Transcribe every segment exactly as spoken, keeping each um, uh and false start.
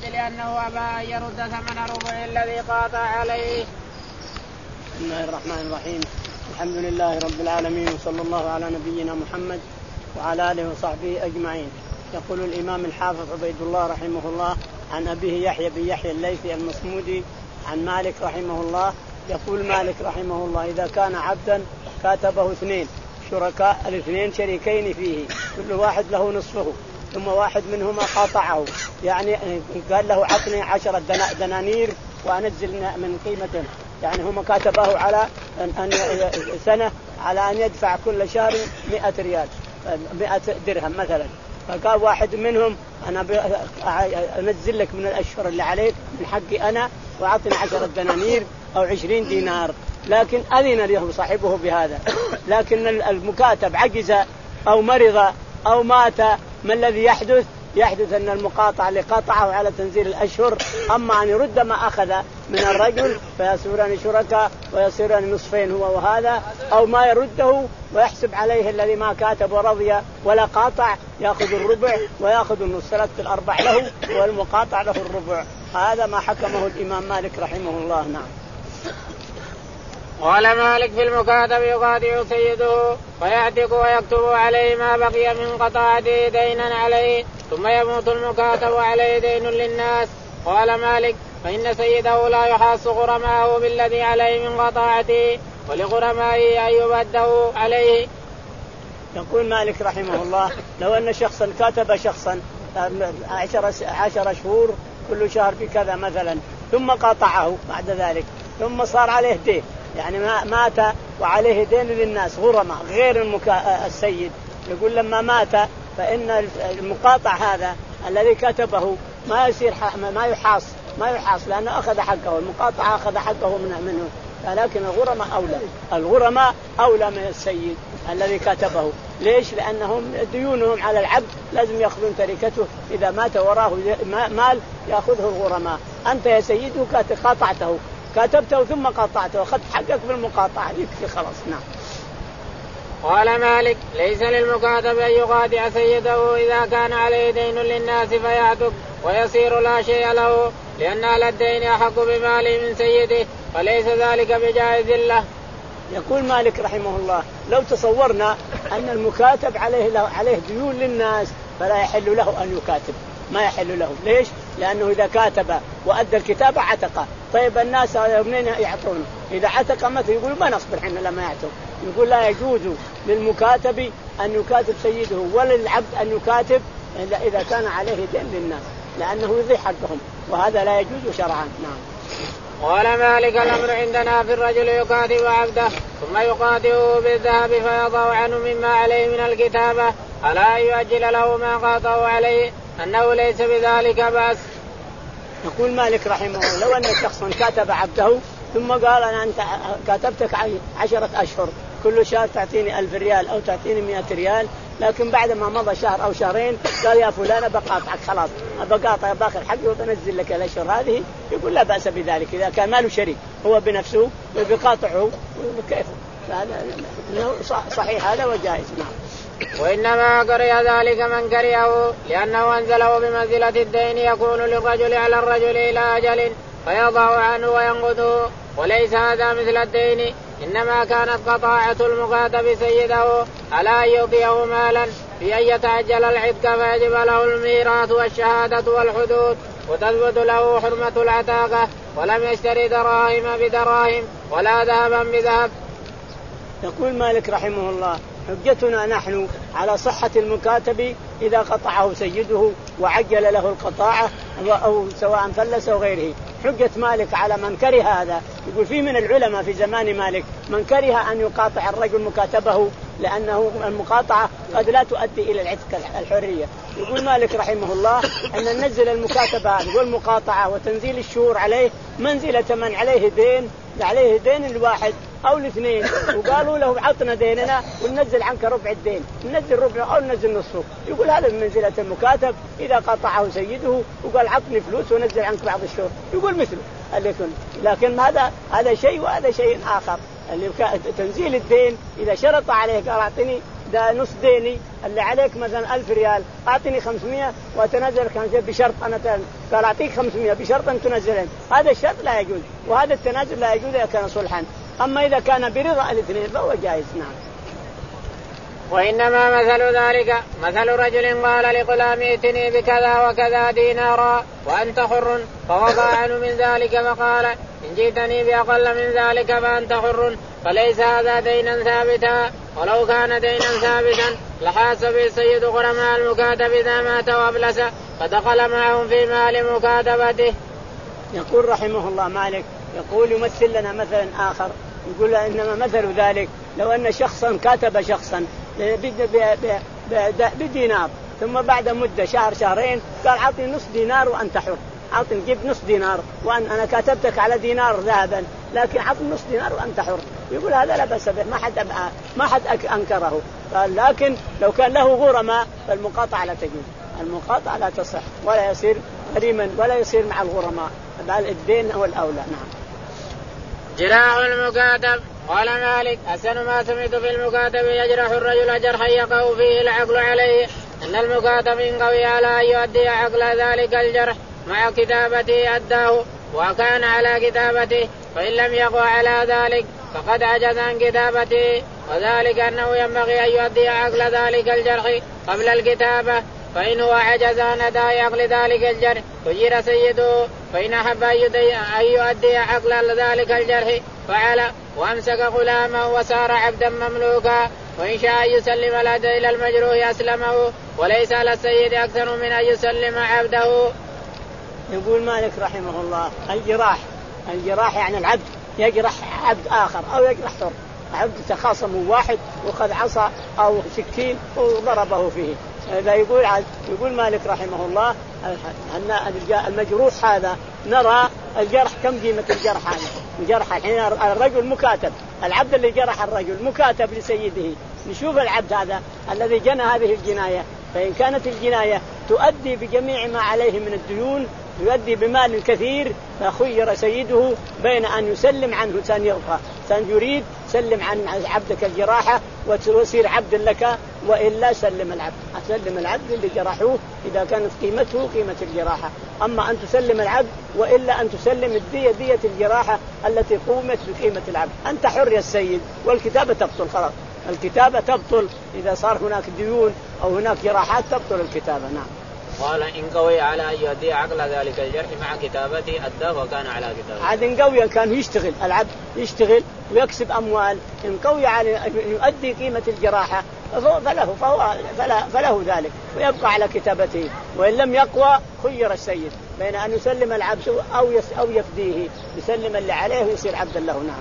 لأنه أبى أن يرد ثمن ربع الذي قاطع عليه. بسم الله الرحمن الرحيم. الحمد لله رب العالمين، وصلى الله على نبينا محمد وعلى آله وصحبه أجمعين. يقول الإمام الحافظ عبيد الله رحمه الله عن أبيه يحيى بن يحيى الليثي المصمودي عن مالك رحمه الله. يقول مالك رحمه الله: إذا كان عبدا كاتبه اثنين شركاء، الاثنين شريكين فيه، كل واحد له نصفه، ثم واحد منهما قاطعه، يعني قال له عطني عشرة دنانير وأنزل من قيمته، يعني هما كاتباه على أن سنة على أن يدفع كل شهر مئة ريال مئة درهم مثلا. فقال واحد منهم: أنا أنزل لك من الأشهر اللي عليك من حقي أنا وأعطني عشرة دنانير أو عشرين دينار، لكن أذن له صاحبه بهذا. لكن المكاتب عجز أو مرض أو مات، ما الذي يحدث؟ يحدث أن المقاطع اللي قاطعه على تنزيل الأشهر أما أن يرد ما أخذ من الرجل فيصيران شركاء ويصيران نصفين هو وهذا، أو ما يرده ويحسب عليه الذي ما كاتب ورضي ولا قاطع يأخذ الربع ويأخذ النص، ثلاثة الأرباع له والمقاطع له الربع. هذا ما حكمه الإمام مالك رحمه الله. نعم. قال مالك: في المكاتب يقاطع سيده فيعتق ويكتب عليه ما بقي من قطاعته دينا عليه، ثم يموت المكاتب عليه دين للناس. قال مالك: فإن سيده لا يحاص غرماءه بالذي عليه من قطاعته، ولغرمائه أن يبده عليه. يقول مالك رحمه الله: لو أن شخصا كاتب شخصا عشر, عشر شهور كل شهر بكذا مثلا، ثم قاطعه بعد ذلك، ثم صار عليه دين، يعني مات وعليه دين للناس غرماء غير المكا... السيد. يقول لما مات فإن المقاطع هذا الذي كتبه ما يصير ما يحاص ما يحاص لأنه أخذ حقه، المقاطع أخذ حقه من منه، لكن الغرماء أولى الغرماء أولى من السيد الذي كتبه. ليش؟ لأنهم ديونهم على العبد لازم يأخذون تركته، إذا مات وراه مال يأخذه الغرماء. أنت يا سيده قاطعته كاتبته ثم قاطعته وأخذت حقك بالمقاطعة، يكفي خلاص. نعم. قال مالك: ليس للمكاتب أن يقاطع سيده إذا كان عليه دين للناس فيعتق ويصير لا شيء له، لأن أهل الدين أحق بماله من سيده، فليس ذلك بجائز له. يقول مالك رحمه الله: لو تصورنا أن المكاتب عليه عليه ديون للناس فلا يحل له أن يكاتب، ما يحل له. ليش؟ لأنه إذا كاتب وأدى الكتابة عتق. طيب الناس منين يعطون؟ إذا عتق مثل يقول ما نصبر حنا لما يعتق. يقول لا يجوز للمكاتب أن يكاتب سيده ولا للعبد أن يكاتب إلا إذا كان عليه دين للناس، لأنه يضيع حقهم، وهذا لا يجوز شرعا. نعم. قال مالك: الأمر عندنا في الرجل يكاتب عبده ثم يقاطعه بالذهب فيضع عنه مما عليه من الكتابة على أن يؤجل له ما قاطعه عليه، أنه ليس بذلك بأس. يقول مالك رحمه الله: لو أن شخصا كاتب عبده ثم قال أنا أنت كاتبتك عشرة أشهر كل شهر تعطيني ألف ريال أو تعطيني مئة ريال، لكن بعد ما مضى شهر أو شهرين قال يا فلان بقاطعك خلاص بقاطع باخر حقي وبنزل لك الأشهر هذه، يقول لا بأس بذلك إذا كان ماله شريك هو بنفسه وبقاطعه كيف، صحيح هذا وجائز. نعم. وإنما كره ذلك من كرهه لأنه أنزله بمنزلة الدين يكون للرجل على الرجل إلى أجل فيضع عنه وينقضه، وليس هذا مثل الدين، إنما كانت قطاعة المكاتب سيده على أن يعطيه مالا في أن يتعجل العتق فيجب له الميراث والشهادة والحدود وتثبت له حرمة العتاقة، ولم يشتري دراهم بدراهم ولا ذهبا بذهب. يقول مالك رحمه الله: حجتنا نحن على صحة المكاتب إذا قطعه سيده وعجل له القطاعة أو سواء فلس أو غيره. حجة مالك على من كره هذا، يقول فيه من العلماء في زمان مالك من كره أن يقاطع الرجل مكاتبه لأنه المقاطعة قد لا تؤدي إلى العتق الحرية. يقول مالك رحمه الله أن ننزل المكاتبة والمقاطعة وتنزيل الشهور عليه منزلة من عليه دين عليه دين الواحد أو الاثنين، وقالوا له عطنا ديننا وننزل عنك ربع الدين، ننزل ربع أو ننزل نصفه. يقول هذا من منزلة المكاتب إذا قطعه سيده وقال عطني فلوس وننزل عنك بعض الشهور، يقول مثله. لكن هذا هذا شيء وهذا شيء آخر. اللي تنزيل الدين إذا شرط عليه قال أعطني ده نص ديني اللي عليك مثلا ألف ريال أعطني خمسمائة وتنازل خمسمائة بشرط أنا قال أعطيك خمسمائة بشرط أن تنزلين، هذا الشرط لا يجوز وهذا التنازل لا يجوز إذا كان صلحا. أما إذا كان برضا الاثنين فهو جائز. نعم. وإنما مثل ذلك مثل رجل قال لغلام ائتني بكذا وكذا دينارا وأنت حر، فوضع عنه من ذلك فقال إن جئتني بأقل من ذلك فأنت حر، فليس هذا دينا ثابتا، ولو كان دينا ثابتا لحاسب السيد غرماء المكاتب إذا مات وأفلس فدخل معهم في مال مكاتبته. يقول رحمه الله مالك يقول يمثل لنا مثلا آخر، يقول إنما مثل ذلك لو أن شخصا كاتب شخصا بدينار ثم بعد مدة شهر شهرين قال عطني نص دينار وأنت حر، عطني جيب نص دينار وأن أنا كاتبتك على دينار ذهبا لكن عطني نص دينار وأنت حر، يقول هذا لا بأس به ما حد أبقى ما حد أنكره. قال لكن لو كان له غرماء فالمقاطعة لا تجوز، المقاطعة لا تصح ولا يصير غريما ولا يصير مع الغرماء، بل الدين هو الأولى. نعم. جراح المكاتب. قال مالك أحسن ما سمعت في المكاتب يجرح الرجل جرحا يقع فيه العقل عليه أن المكاتب إن قوي على أن يؤدي عقل ذلك الجرح مع كتابته أداه وكان على كتابته، فإن لم يقع على ذلك فقد عجز عن كتابته، وذلك أنه ينبغي أن يؤدي عقل ذلك الجرح قبل الكتابة، فإن هو عجز عن أداء عقل ذلك الجرح تجير سيده، فإن أحب أن يؤدي عقل ذلك الجرح فعل وأمسك غلامه وصار عبدا مملوكا، وإن شاء يسلم العبد إلى المجروح أسلمه، وليس على السيد أكثر من أن يسلم عبده. يقول مالك رحمه الله الجراح، الجراح يعني العبد يجرح عبد آخر أو يجرح حر، عبد تخاصمه واحد وخذ عصا أو سكين وضربه فيه، هذا يقول يقول مالك رحمه الله أن المجروح هذا نرى الجرح كم قيمة الجرح هذا، الجرح الحين الرجل مكاتب، العبد اللي جرح الرجل مكاتب لسيده، نشوف العبد هذا الذي جنى هذه الجناية، فإن كانت الجناية تؤدي بجميع ما عليه من الديون يؤدي بمال كثير فخير سيده بين أن يسلم عنه سن يبقى سن يريد سلم عن عبدك الجراحة وتصير عبد لك، وإلا سلم العبد، أسلم العبد اللي جرحوه إذا كانت قيمته قيمة الجراحة، أما أن تسلم العبد وإلا أن تسلم الدية دية الجراحة التي قومت بقيمة العبد. أنت حر يا السيد والكتابة تبطل، خلاص الكتابة تبطل إذا صار هناك ديون أو هناك جراحات تبطل الكتابة. نعم. قال إن قوي على أن يؤدي عقل ذلك الجرح مع كتابته أداه وكان على كتابته. عاد إن قوي كان يشتغل العبد يشتغل ويكسب أموال، إن قوي على أن يؤدي قيمة الجراحة فله فهو فله, فله ذلك ويبقى على كتابته، وإن لم يقوى خير السيد بين أن يسلم العبد أو أو يفديه، يسلم اللي عليه ويصير عبدا له. نعم.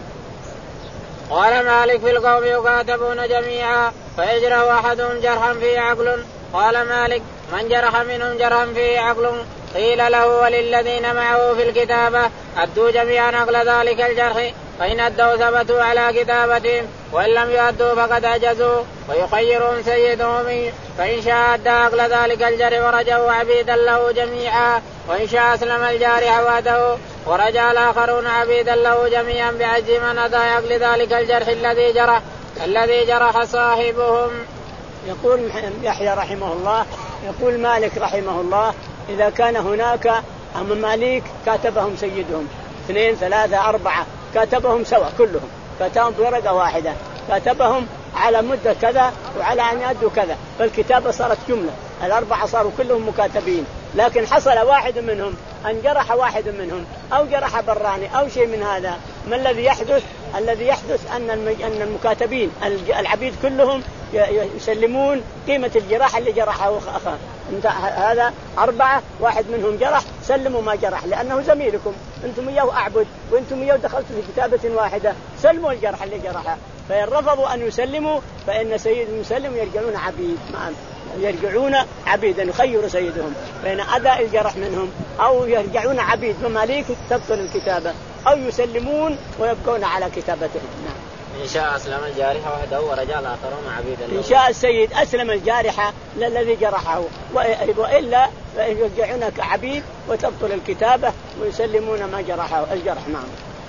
قال مالك في القوم يكاتبون جميعا فيجرح أحدهم جرحا فيه عقل. قال مالك من جرح منهم جرحا فيه عقل قيل له وللذين معه في الكتابة أدوا جميعا عقل ذلك الجرح، فإن أدوا ثبتوا على كتابتهم وإن لم يؤدوا فقد عجزوا، ويخيرهم سيدهم فإن شاء أدى عقل ذلك الجرح ورجعوا عبيدا له جميعا، وإن شاء أسلم الجارح وحده ورجع الآخرون عبيدا له جميعا بعجز من أدى عقل ذلك الجرح الذي جرح الذي جرح صاحبهم. يقول يحيى رحمه الله يقول مالك رحمه الله إذا كان هناك مماليك كاتبهم سيدهم اثنين ثلاثة أربعة كاتبهم سوا كلهم كاتبهم بورقة واحدة، كاتبهم على مدة كذا وعلى أن يأدوا كذا، فالكتابة صارت جملة، الأربعة صاروا كلهم مكاتبين، لكن حصل واحد منهم أن جرح واحد منهم أو جرح براني أو شيء من هذا، ما الذي يحدث؟ الذي يحدث أن أن المكاتبين العبيد كلهم يسلمون قيمة الجراح اللي جرحه أخاه. هذا أربعة واحد منهم جرح سلموا ما جرح لأنه زميلكم، أنتم إياه أعبد وأنتم إياه دخلتوا في كتابة واحدة، سلموا الجرح اللي جرحه، فإن رفضوا أن يسلموا فإن سيد المسلم يرجعون عبيد معا يرجعون عبيدا يخير سيدهم بين أداء الجرح منهم أو يرجعون عبيد مماليك تبطل الكتابة أو يسلمون ويبقون على كتابتهم. نعم. إن شاء أسلم الجارح وحده ورجع الآخرون عبيدا. إن شاء السيد أسلم الجارح للذي جرحه وإلا يرجعون كعبيد وتبطل الكتابة ويسلمون ما جرحه الجرح. نعم.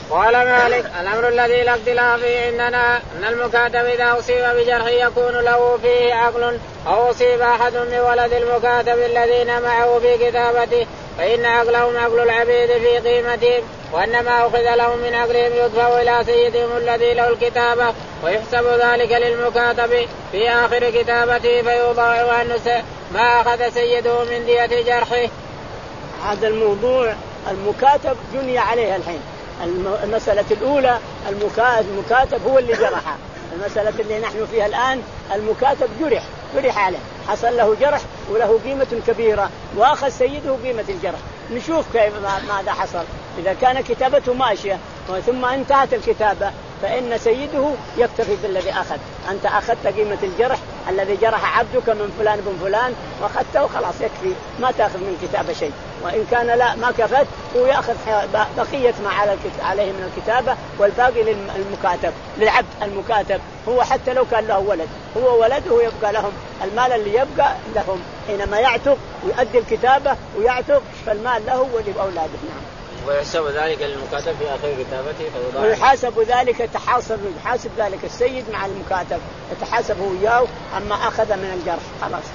قال مالك الأمر الذي لا اختلاف فيه عندنا أن المكاتب إذا أصيب بجرح يكون له فيه عقل أو أصيب أحد من ولد المكاتب الذين معه في كتابته فإن عقلهم عقل العبيد في قيمتهم وأنما أخذ لهم من عقلهم يدفع إلى سيدهم الذي له الكتابة ويحسب ذلك للمكاتب في آخر كتابته فيوضع عنه ما أخذ سيده من دية جرحه. هذا الموضوع المكاتب جني عليها الحين. المسألة الأولى المكاتب هو اللي جرحه. المسألة اللي نحن فيها الآن المكاتب جرح جرح عليه حصل له جرح وله قيمة كبيرة وأخذ سيده قيمة الجرح. نشوف كيف ماذا حصل. إذا كان كتابته ماشية ثم انتهت الكتابة فإن سيده يكتفي بالذي أخذ. أنت أخذت قيمة الجرح الذي جرح عبدك من فلان بن فلان وأخذته خلاص يكفي ما تأخذ من الكتابة شيء. وإن كان لا ما كفت هو يأخذ بقية ما عليه من الكتابة والباقي للمكاتب للعبد. المكاتب هو حتى لو كان له ولد هو ولده يبقى لهم المال اللي يبقى لهم حينما يعتق ويؤدي الكتابة ويعتق فالمال له ولأولاده. نعم. ويحسب ذلك للمكاتب في آخر كتابته ويحاسب ذلك تحاسب يحاسب ذلك السيد مع المكاتب يتحاسب هو وياه أما أخذ من الجرح خلاص.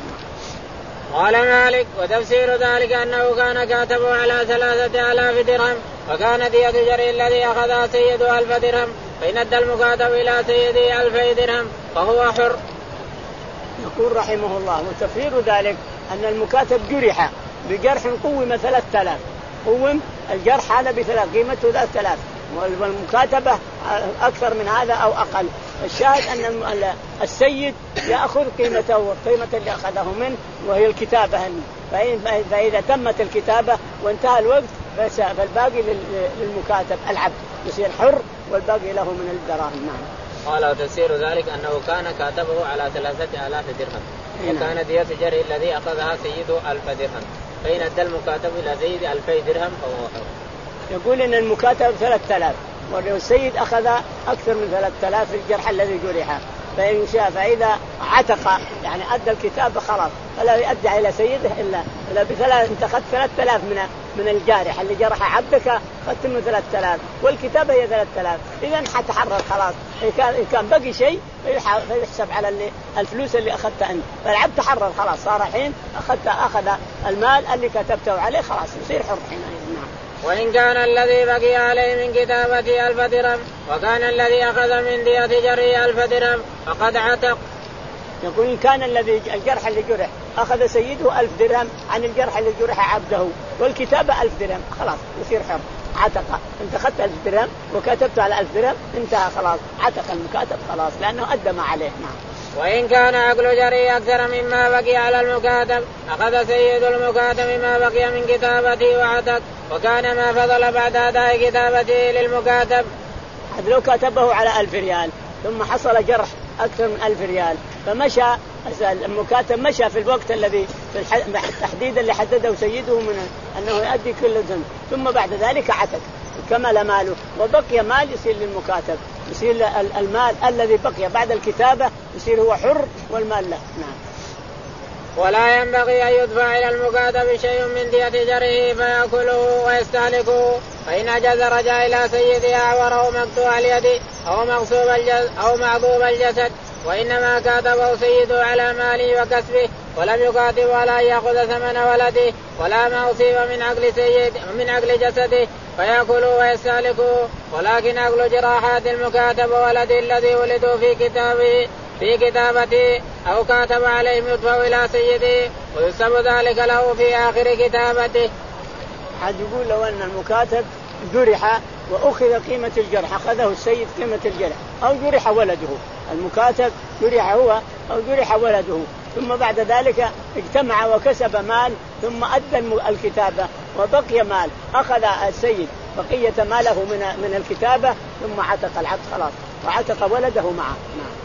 قال مالك وتفسير ذلك أنه كان كاتبه على ثلاثة آلاف درهم وكان دية جري الذي أخذها سيده ألف درهم فإن أدى المكاتب إلى سيده ألفي درهم فهو حر. يقول رحمه الله وتفسير ذلك أن المكاتب جرح بجرح قوم ثلاثة آلاف قوم الجرح هذا بثلاث قيمته ثلاثة آلاف والمكاتبة أكثر من هذا أو أقل. الشاهد أن السيد يأخذ قيمته والقيمة اللي أخذه منه وهي الكتابة. فإذا تمت الكتابة وانتهى الوقت فالباقي للمكاتب العبد يصير حر والباقي له من الدراهم. نعم. قال وتفسير ذلك أنه كان كاتبه على ثلاثة آلاف درهم وكان دية جري الذي أخذها سيده ألف درهم فإن أدى المكاتب إلى سيد ألفي درهم فهو حر. يقول إن المكاتب ثلاثة آلاف والسيد أخذ أكثر من ثلاثة آلاف في الجرح الذي جرحه فإن شاء فإذا عتق يعني أدى الكتاب خلاص فلا يؤدي إلى سيده إلا إلا بثلاث. أنت أخذت ثلاثة آلاف من من الجارح اللي جرح عبدك أخذت منه ثلاثة آلاف والكتابة هي ثلاثة آلاف إذا حتحرر خلاص. إن كان إن كان بقي شيء فيحسب على اللي الفلوس اللي أخذتها أنت فالعبد تحرر خلاص صار حين أخذت أخذ المال اللي كتبته عليه خلاص يصير حر حين. نعم. وإن كان الذي بقي عليه من كتابة ألف درهم وكان الذي أخذ من دية جري ألف درهم فقد عتق. يقول إن كان الذي الجرح اللي جرح أخذ سيده ألف درهم عن الجرح اللي جرح عبده والكتابة ألف درهم خلاص يصير حر عتق. أنت أخذت ألف درهم وكتبت على ألف درهم انتهى خلاص عتق المكاتب خلاص لأنه أدى ما عليه. نعم. وإن كان عقل جري أكثر مما بقي على المكاتب أخذ سيد المكاتب ما بقي من كتابته وعتق وكان ما فضل بعد أداء كتابته للمكاتب. لو كتبه على ألف ريال ثم حصل جرح أكثر من ألف ريال فمشى المكاتب مشى في الوقت الذي في التحديد اللي حدده سيده من أنه يؤدي كل ذنب ثم بعد ذلك عتق كمل ماله وبقي مال يصير للمكاتب يصير المال الذي بقي بعد الكتابة يصير هو حر والمال له. نعم. ولا ينبغي أن يدفع إلى المكاتب شيء من دية جره فيأكله ويستهلكه فإن عجز رجع إلى سيده أعوره مقطوع اليد أو مغصوب الجسد أو معضوب الجسد وإنما كاتبه سيده على ماله وكسبه ولم يكاتب ولا يأخذ ثمن ولده ولا ما أصيب من عقل سيد من عقل جسده فيأكله ويستهلكه ولكن عقل جراحات المكاتب ولده الذي ولدوا في كتابه في كتابته أو كاتب عليهم يدفع إلى سيده ويسب ذلك له في آخر كتابته. حد يقول لو أن المكاتب جرح وأخذ قيمة الجرح أخذه السيد قيمة الجرح أو جرح ولده المكاتب جرح هو أو جرح ولده ثم بعد ذلك اجتمع وكسب مال ثم أدى الكتابة وبقي مال أخذ السيد بقية ماله من من الكتابة ثم عتق العبد خلاص وعتق ولده معه. نعم.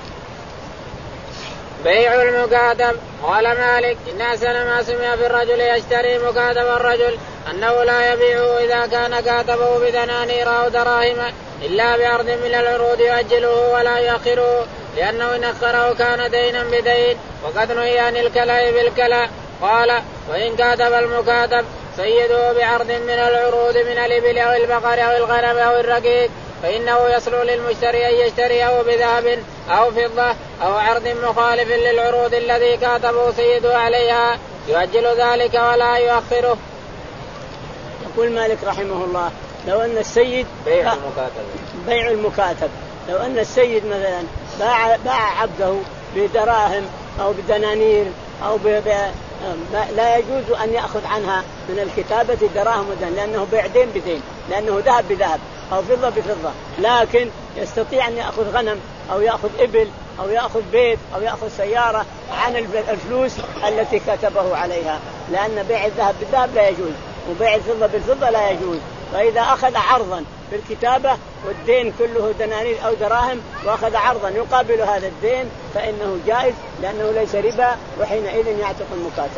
بيع المكاتب. قال مالك إن أحسن ما سمع في الرجل يشتري مكاتب الرجل أنه لا يبيعه إذا كان كاتبه بدنانير أو دراهم إلا بعرض من العروض يؤجله ولا يؤخره لأنه إن أخره كان دينا بدين وقد نهي عن الكلاء بالكلاء. قال وإن كاتب المكاتب سيده بعرض من العروض من الإبل أو البقر أو الغنم أو الرقيق فإنه يصل للمشتري أن يشتريه بذهب أو فضة أو عرض مخالف للعروض الذي كاتبه سيده عليها يؤجل ذلك ولا يؤخره. يقول مالك رحمه الله لو أن السيد بيع المكاتب بيع المكاتب لو أن السيد مثلا باع, باع عبده بدراهم أو بدنانير أو ب... لا يجوز أن يأخذ عنها من الكتابة دراهم ودن لأنه بيع دين بدين لأنه ذهب بذهب أو فضة بفضة، لكن يستطيع أن يأخذ غنم أو يأخذ إبل أو يأخذ بيت أو يأخذ سيارة عن الفلوس التي كتبه عليها، لأن بيع الذهب بالذهب لا يجوز وبيع الفضة بالفضة لا يجوز. فإذا أخذ عرضا في الكتابة والدين كله دنانير أو دراهم وأخذ عرضا يقابل هذا الدين فإنه جائز لأنه ليس ربا وحينئذ يعتق المكاتب.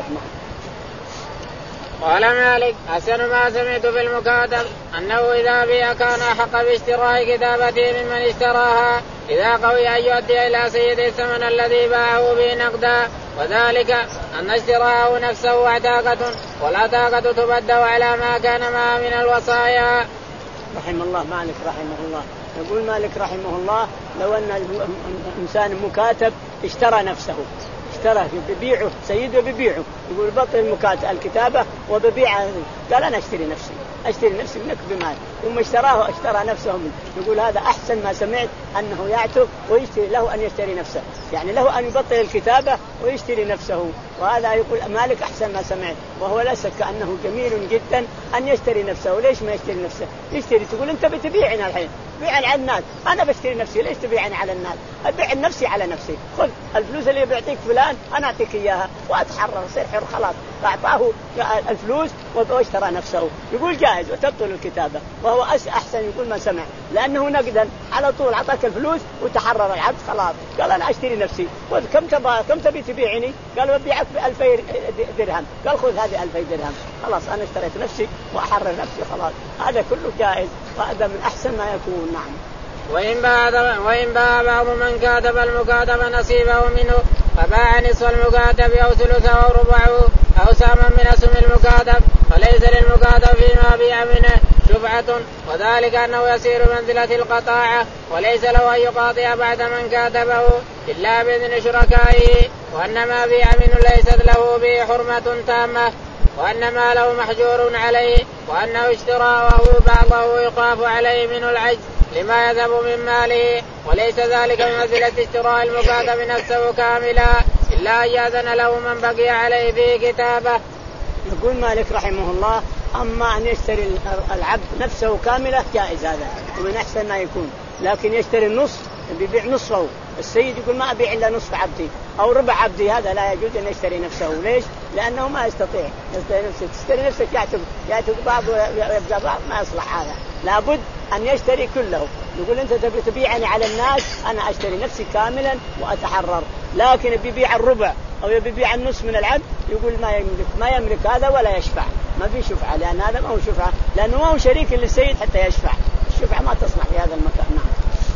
قال مالك أحسن ما سمعت في المكاتب أنه إذا بيع كان أحق باشتراء كتابته ممن اشتراها إذا قوي أن يؤدي إلى سيد الثمن الذي باعه به نقدا، وذلك أن اشتراءه نفسه عتاقة والعتاقة تبدأ على ما كان معه من الوصايا. رحم الله مالك رحمه الله. يقول مالك رحمه الله لو أن الإنسان مكاتب اشترى نفسه اشترى ببيعه سيده ببيعه يقول بطل المكاتب الكتابة وببيعه قال أنا أشتري نفسي أشتري نفسي منك بمال ثم اشتراه اشترى نفسه منه. يقول هذا أحسن ما سمعت أنه يعتق ويشتري له أن يشتري نفسه، يعني له أن يبطل الكتابة ويشتري نفسه، وهذا يقول مالك أحسن ما سمعت. وهو لا شك أنه جميل جدا أن يشتري نفسه. ليش ما يشتري نفسه؟ يشتري تقول أنت بتبيعني الحين بيعني على الناس، أنا بشتري نفسي ليش تبيعني على الناس؟ أبيع نفسي على نفسي، خذ الفلوس اللي بيعطيك فلان أنا أعطيك إياها وأتحرر صير حر خلاص. فأعطاه الفلوس واشترى نفسه. يقول جائز وتبطل الكتابة، وهو أحسن يقول ما سمع لأنه نقدا على طول أعطاك الفلوس وتحرر العبد خلاص. قال أنا أشتري نفسي كم تبغى كم تبي تبيعني؟ قال ببيعك بألفي درهم. قال خذ هذه ألفي درهم خلاص أنا اشتريت نفسي وأحرر نفسي خلاص. هذا كله جائز وهذا من أحسن ما يكون. نعم. وإن باع وإن باع بعض من كاتب المكاتب نصيبه منه فباع نصف المكاتب أو ثلثه أو ربعه أو سهما من اسم المكاتب فليس للمكاتب فيما بيع منه شفعة، وذلك أنه يصير منزلة القطاعة وليس له أن يقاطع بعد من كاتبه إلا بإذن شركائه، وأن ما بيع منه ليست له به حرمة تامة، وأن ما له محجور عليه، وأنه اشتراه بعضه يخاف عليه منه العجز لما يذهب من ماله، وليس ذلك بمنزلة اشتراء المكاتب نفسه كاملا إلا أن يأذن له من بقي عليه في كتابه. يقول مالك رحمه الله أما أن يشتري العبد نفسه كاملة جائز هذا ومن أحسن ما يكون، لكن يشتري النصف بيبيع نصفه. السيد يقول ما أبيع إلا نصف عبدي أو ربع عبدي، هذا لا يجوز أن يشتري نفسه. ليش؟ لأنه ما يستطيع يشتري نفسه. تشتري نفسك يعتق يعتق بعض ويبدأ بعض ما يصلح هذا، لابد أن يشتري كله. يقول أنت تبي تبيعني على الناس أنا أشتري نفسي كاملا وأتحرر، لكن بيبيع الربع أو يبيع النصف من العبد يقول ما يملك ما يملك هذا ولا يشفع، ما في شفعة لأن هذا ما هو شفعة لأنه ما هو شريك للسيد حتى يشفع. الشفعة ما تصلح في هذا المكان. نعم.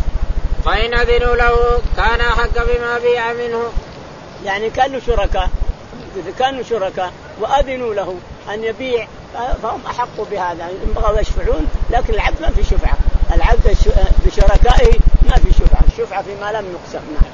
فإن أذنوا له كان حق بما بيع منه، يعني كانوا شركاء إذا كانوا شركاء وأذنوا له أن يبيع فهم أحقوا بهذا إن بغوا يشفعون، لكن العبد ما في شفعة. العبد بشركائه ما في شفعة، الشفعة فيما لم يقسم. نعم.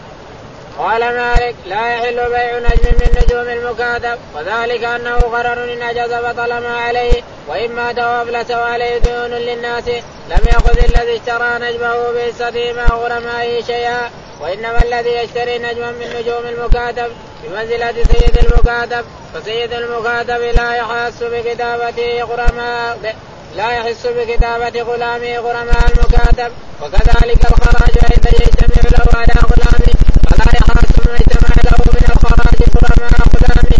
قال مالك لا يحل بيع نجم من نجوم المكاتب، وذلك أنه غرر إن أجاز بطل ما عليه، وإما توافلت عليه ديون للناس لم يأخذ الذي اشترى نجمه بحصته مع غرمائه شيئا، وإنما الذي يشتري نجما من نجوم المكاتب بمنزلة سيد المكاتب، فسيد المكاتب لا يحس بكتابته غرماء لا يحس بكتابة غلامه غرماء المكاتب، وكذلك الخراج إذا يجتمع له على غلامه فلا يحس ما اجتمع له من الخراج غرماء غلامه.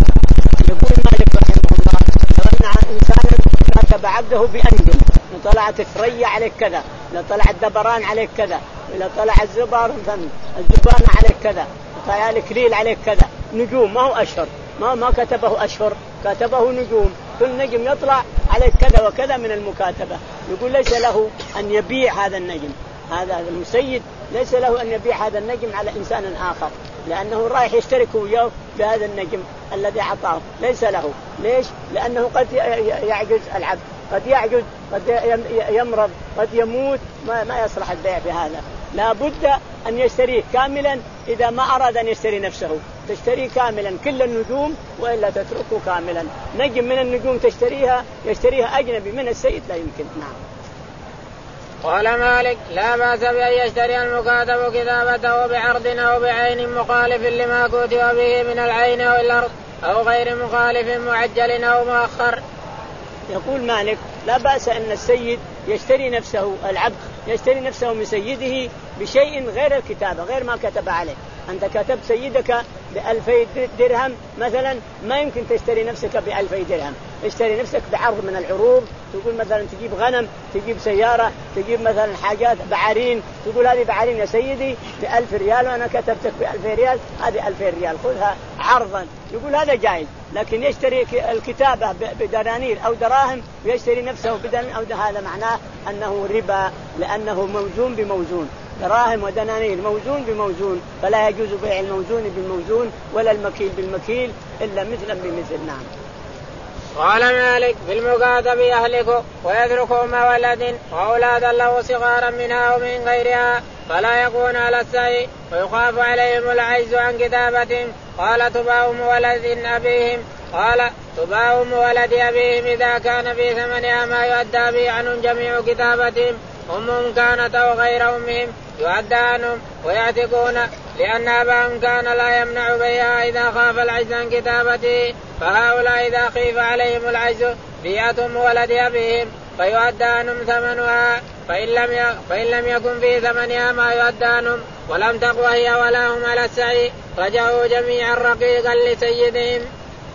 يقول مالك رحمه الله لو أن إنسان كاتب عبده بأنجم طلعت ثريا عليك كذا، لا طلع الدبران عليك كذا، ولا طلع الزبار الزبان عليك كذا، طلع الكليل عليك كذا، نجوم ما هو أشهر ما ما كتبه أشهر كتبه نجوم، كل نجم يطلع عليك كذا وكذا من المكاتبة. يقول ليس له أن يبيع هذا النجم، هذا المسيد ليس له أن يبيع هذا النجم على إنسان آخر، لأنه رايح يشترك وياه بهذا النجم الذي أعطاه ليس له. ليش؟ لأنه قد يعجز العبد، قد يعجز، قد يمرض، قد يموت، ما, ما يصلح البيع بهذا. لا بد أن يشتريه كاملا. إذا ما أراد أن يشتري نفسه تشتريه كاملا كل النجوم، وإلا تتركه كاملا. نجم من النجوم تشتريها يشتريها أجنبي من السيد لا يمكن. نعم. قال مالك لا بأس بأن يشتري المكاتب كتابته بعرض أو بعين مخالف لما كتب به من العين أو الأرض أو غير مخالف معجل أو مؤخر. يقول مالك لا بأس أن السيد يشتري نفسه، العبد يشتري نفسه من سيده بشيء غير الكتابة، غير ما كتب عليه. أنت كتبت سيدك بألفي درهم مثلا، ما يمكن تشتري نفسك بألفي درهم. اشتري نفسك بعرض من العروض، تقول مثلا تجيب غنم، تجيب سيارة، تجيب مثلا حاجات بعارين، تقول هذه بعارين يا سيدي بألف ريال وأنا كتبتك بألفي ريال، هذه ألفي ريال خذها عرضا. يقول هذا جائز. لكن يشتري الكتابة بدنانير أو دراهم ويشتري نفسه بدنانير أو هذا معناه أنه ربا، لأنه موزون بموزون. دراهم ودنانير موزون بموزون، فلا يجوز بيع الموزون بالموزون ولا المكيل بالمكيل إلا مثلا بمثل. نعم. قال مالك في المكاتب يهلك ويترك أم ولد وأولادا له صغارا منها ومن غيرها فلا يكون على السعي ويخاف عليهم العجز عن كتابتهم. قال تباع أم ولد أبيهم قال تباع أم ولد أبيهم إذا كان في ثمنها ما يؤدى به عنهم جميع كتابتهم، أمهم كانت أو غير أمهم يؤدى عنهم ويعتقون، لأن أباهم كان لا يمنع بيعها إذا خاف العجز عن كتابته. فهؤلاء إذا خيف عليهم العجز بيعت أم ولد أبيهم فيؤدى عنهم ثمنها، فإن لم فإن لم يكن في ثمنها ما يؤدى عنهم ولم تقوى هي ولا هم على السعي رجعوا جميعا رقيقا لسيدهم.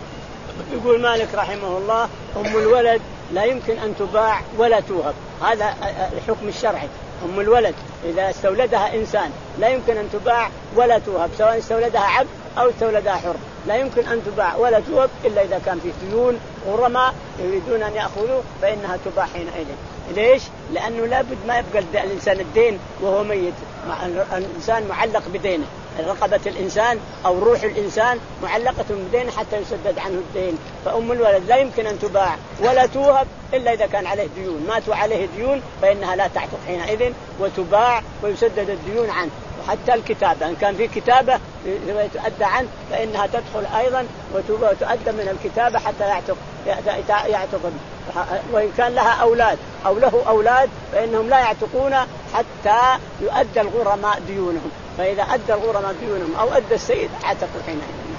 يقول مالك رحمه الله أم الولد لا يمكن أن تباع ولا توهب، هذا الحكم الشرعي. أم الولد إذا استولدها إنسان لا يمكن أن تباع ولا توهب، سواء استولدها عبد أو استولدها حر، لا يمكن أن تباع ولا توهب إلا إذا كان في ديون غرماء يريدون أن يأخذوا فإنها تباع حينئذ. ليش؟ لأنه لابد ما يبقى الإنسان الدين وهو ميت، الإنسان معلق بدينه، رقبة الإنسان أو روح الإنسان معلقة بدينه حتى يسدد عنه الدين. فأم الولد لا يمكن أن تباع ولا توهب إلا إذا كان عليه ديون، ماتوا عليه ديون فإنها لا تعتق حينئذ وتباع ويسدد الديون عنه. وحتى الكتابة إن كان في كتابة تؤدى عنه فإنها تدخل أيضا وتؤدى من الكتابة حتى يعتق يعتق. وإن كان لها أولاد أو له أولاد فإنهم لا يعتقون حتى يؤدى الغرماء ديونهم، فإذا أدى الغرماء ديونهم أو أدى السيد عتقوا حينئذ.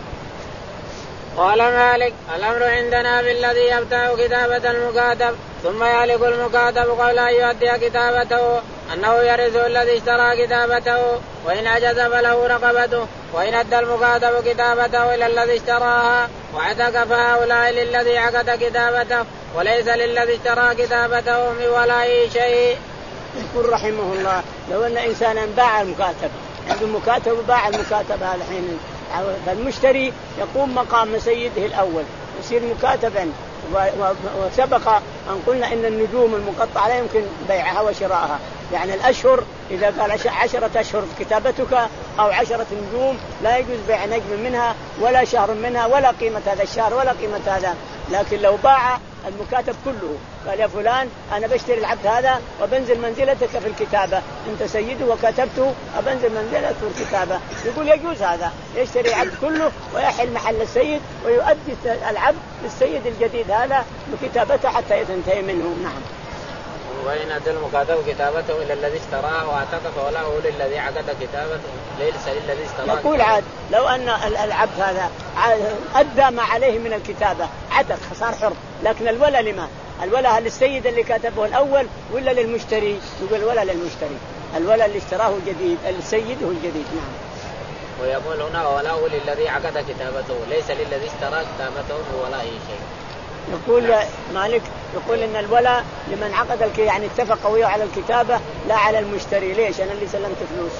قال مالك الأمر عندنا بالذي يبتع كتابة المكاتب ثم يهلك المكاتب قبل أن يؤدي كتابته أنه يرث الذي اشترى كتابته، وإن عجز فله رقبته، وإن أدى المكاتب كتابته إلى الذي اشتراها وعتق فهؤلاء للذي عقد كتابته وليس للذي اشترى كتابته من ولائه شيء. يقول رحمه الله لو أن إنسانا باع المكاتب، عنده مكاتب وباع المكاتب هذا حين، فالمشتري يقوم مقام سيده الأول يصير مكاتبا. وسبق أن قلنا إن النجوم المقطعة لا يمكن بيعها وشراءها، يعني الأشهر إذا قال عشرة أشهر في كتابتك أو عشرة نجوم لا يجوز بيع نجم منها ولا شهر منها ولا قيمة هذا الشهر ولا قيمة هذا. لكن لو باع المكاتب كله قال يا فلان أنا بشتري العبد هذا وبنزل منزلتك في الكتابة، أنت سيده وكتبته أبنزل منزلتك في الكتابة، يقول يجوز هذا، يشتري العبد كله ويحل محل السيد ويؤدي العبد للسيد الجديد هذا بكتابته حتى ينتهي منه. نعم. وإن أدى المكاتب كتابته إلى الذي اشتراه واعتق فوله للذي عقد كتابته ليس للذي اشتراه. يقول عاد لو أن العبد هذا أدى ما عليه من الكتابة عتق صار حر، لكن الولا لما؟ الولا للسيد اللي كتبه الأول ولا للمشتري؟ يقول الولا للمشتري، الولا اللي اشتراه جديد السيد هو الجديد. نعم. ويقول هنا وله للذي عقد كتابته ليس للذي اشترى كتابته ولا أي شيء. يقول مالك يقول إن الولا لمن عقد الك يعني اتفق وياه على الكتابة لا على المشتري. ليش؟ أنا اللي سلمت فلوس.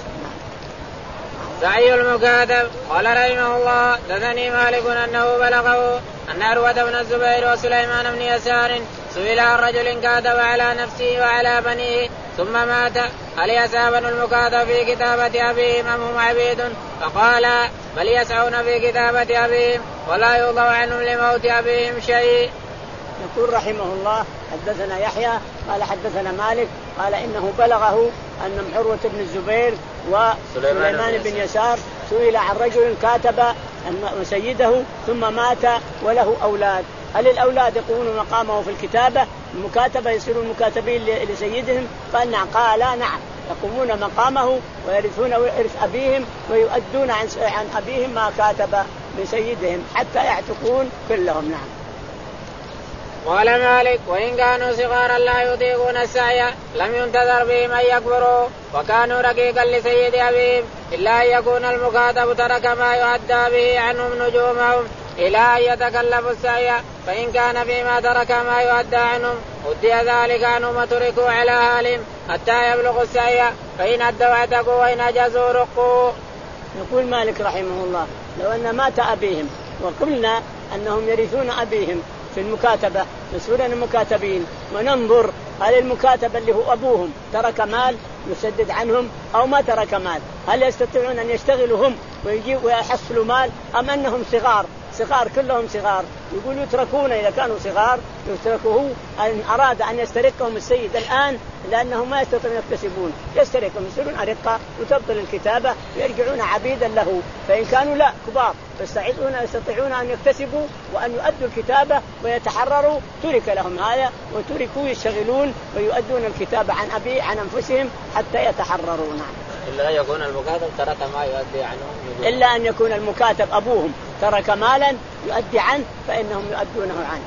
سعي المكاتب. قال رحمه الله دثني مالك أنه بلغه أن عروة بن الزبير وسليمان بن يسار سئل عن رجل كاتب على نفسه وعلى بنيه ثم مات هل يسابن المكاتب في كتابة أبيهم أم هم عبيد؟ فقال بل يسعون في كتابة أبيهم ولا يوضع عنهم لموت أبيهم شيء. يقول رحمه الله حدثنا يحيى قال حدثنا مالك قال إنه بلغه أن عروة بن الزبير وسليمان بن يسار سئل عن رجل كاتب أن سيده ثم مات وله أولاد، هل الأولاد يقومون مقامه في الكتابة المكاتبة يصيرون مكاتبين لسيدهم؟ قال نعم. قال لا نعم يقومون مقامه ويرثون ويرث أبيهم ويؤدون عن عن أبيهم ما كاتب لسيدهم حتى يعتقون كلهم. نعم. قال مالك وإن كانوا صغارا لا يطيقون السعي لم ينتظر بهم أن يكبروا وكانوا رقيقا لسيد أبيهم إلا أن يكون المكاتب ترك ما يؤدى به عنهم نجومهم إلى أن يتكلفوا السعي، فإن كان فيما ترك ما يؤدى عنهم أدي ذلك عنهم وتركوا على حالهم حتى يبلغوا السعي، فإن أدوا اعتقوا وإن أجزوا رقوا. يقول مالك رحمه الله لو أن مات أبيهم وقلنا أنهم يرثون أبيهم في المكاتبة يصيرون المكاتبين وننظر هل المكاتب اللي هو أبوهم ترك مال يسدد عنهم أو ما ترك مال، هل يستطيعون أن يشتغلوا هم ويجيبوا ويحصلوا مال أم أنهم صغار صغار كلهم صغار. يقول يتركون إذا كانوا صغار يتركوه أن أراد أن يسترقهم السيد الآن لأنهم ما يستطيعون يكتسبون يسترقهم يصيرون أرقة وتبطل الكتابة ويرجعون عبيدا له. فإن كانوا لا كبار يستطيعون يستطيعون أن يكتسبوا وأن يؤدوا الكتابة ويتحرروا ترك لهم هذا وتركوا يشتغلون ويؤدون الكتابة عن أبي عن أنفسهم حتى يتحرروا. نعم. إلا أن يكون المكاتب ترك ما يؤدي عنهم إلا أن يكون المكاتب أبوهم ترك مالا يؤدي عنه فإنهم يؤدونه عنه.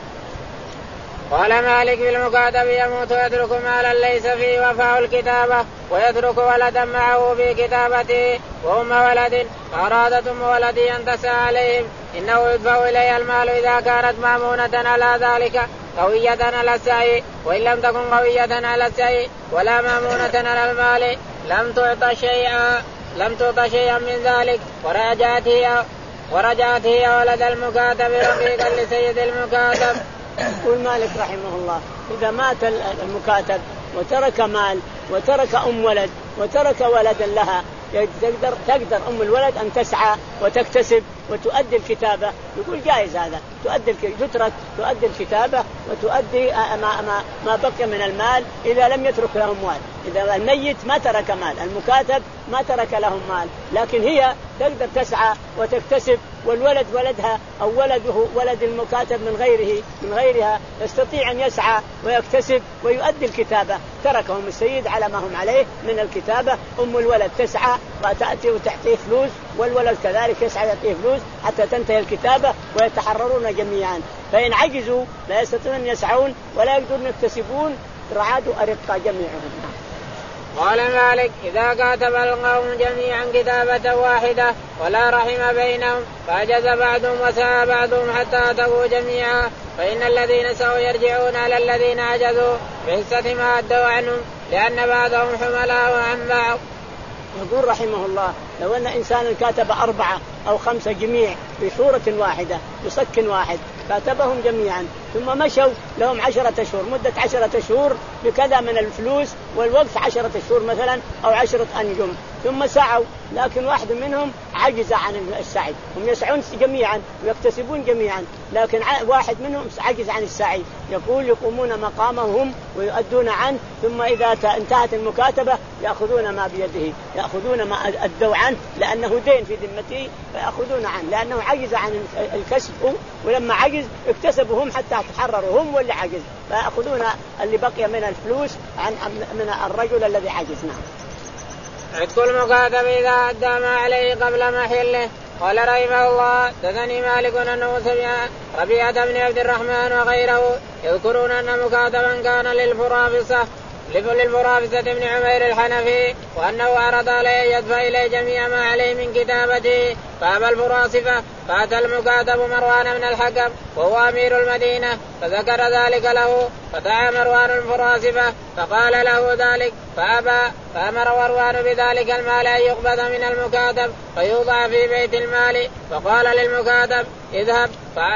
قال مالك بالمكاتب يموت ويترك مالا ليس فيه وفاء الكتابة ويترك ولدا معه في كتابته وأم ولد فأرادت أم ولد أن تسعى عليهم إنه يدفع إليها المال إذا كانت مامونة على ذلك قوية على السعي، وإن لم تكن قوية على السعي ولا مامونة على المال لم تعطى شيئا لم تعطى شيئا من ذلك ورجعت هي ورجعت هي ولد المكاتب رقيقا لسيد المكاتب. يقول مالك رحمه الله إذا مات المكاتب وترك مال وترك أم ولد وترك ولدا لها تقدر تقدر أم الولد أن تسعى وتكتسب وتؤدي الكتابة. يقول جائز هذا تؤدي تترك تؤدي الكتابة وتؤدي ما ما ما بقي من المال إذا لم يترك لهم مال. إذا الميت ما ترك مال المكاتب ما ترك لهم مال لكن هي تقدر تسعى وتكتسب والولد ولدها أو ولده ولد المكاتب من غيره من غيرها يستطيع أن يسعى ويكتسب ويؤدي الكتابة. تركهم السيد على ما هم عليه من الكتابة. أم الولد تسعى وتأتي وتعطيه فلوس والولد كذلك يسعى يعطيه فلوس حتى تنتهي الكتابة ويتحررون جميعا. فإن عجزوا لا يستطيعون أن يسعون ولا يقدرون يكتسبون رعادوا أرقى جميعهم. قال مالك إذا كاتب القوم جميعا كتابة واحدة ولا رحم بينهم فأجز بعضهم وسعى بعضهم حتى أتوا جميعا فإن الذين سعوا يرجعون على الذين عجزوا بحصة ما أدوا عنهم لأن بعضهم حملاه عن بعض. يقول رحمه الله لو أن إنسان كاتب أربعة أو خمسة جميع في صورة واحدة بصك واحد كاتبهم جميعا ثم مشوا لهم عشرة أشهر مدة عشرة أشهر بكذا من الفلوس والوقت عشرة أشهر مثلا أو عشرة أنجم ثم سعوا لكن واحد منهم عجز عن السعي. هم يسعون جميعا ويكتسبون جميعا لكن واحد منهم عجز عن السعي. يقول يقومون مقامهم ويؤدون عنه ثم إذا انتهت المكاتبة يأخذون ما بيده يأخذون ما أدوا عنه لأنه دين في ذمته فيأخذون عنه لأنه عجز عن الكسب ولما عجز اكتسبوا هم حتى تحرروا هم واللي عجز فيأخذون اللي بقي من الفلوس عن من الرجل الذي عجز. نعم. عتق المكاتب إذا أدى ما عليه قبل محله. قال رحمه الله دثني مالك أنه سمع ربيعة بن عبد الرحمن وغيره يذكرون أن مكاتبا كان للفرافصة للفرافصة بن عمير الحنفي وأنه أراد عليه يدفع إليه جميع ما عليه من كتابته فأبى الفرافصة فأتى المكاتب مروان من الحكم وهو أمير المدينة فذكر ذلك له فدعا مروان الفرافصة فقال له ذلك فأبى فأمر مروان بذلك المال أن يقبض من المكاتب فيوضع في بيت المال فقال للمكاتب اذهب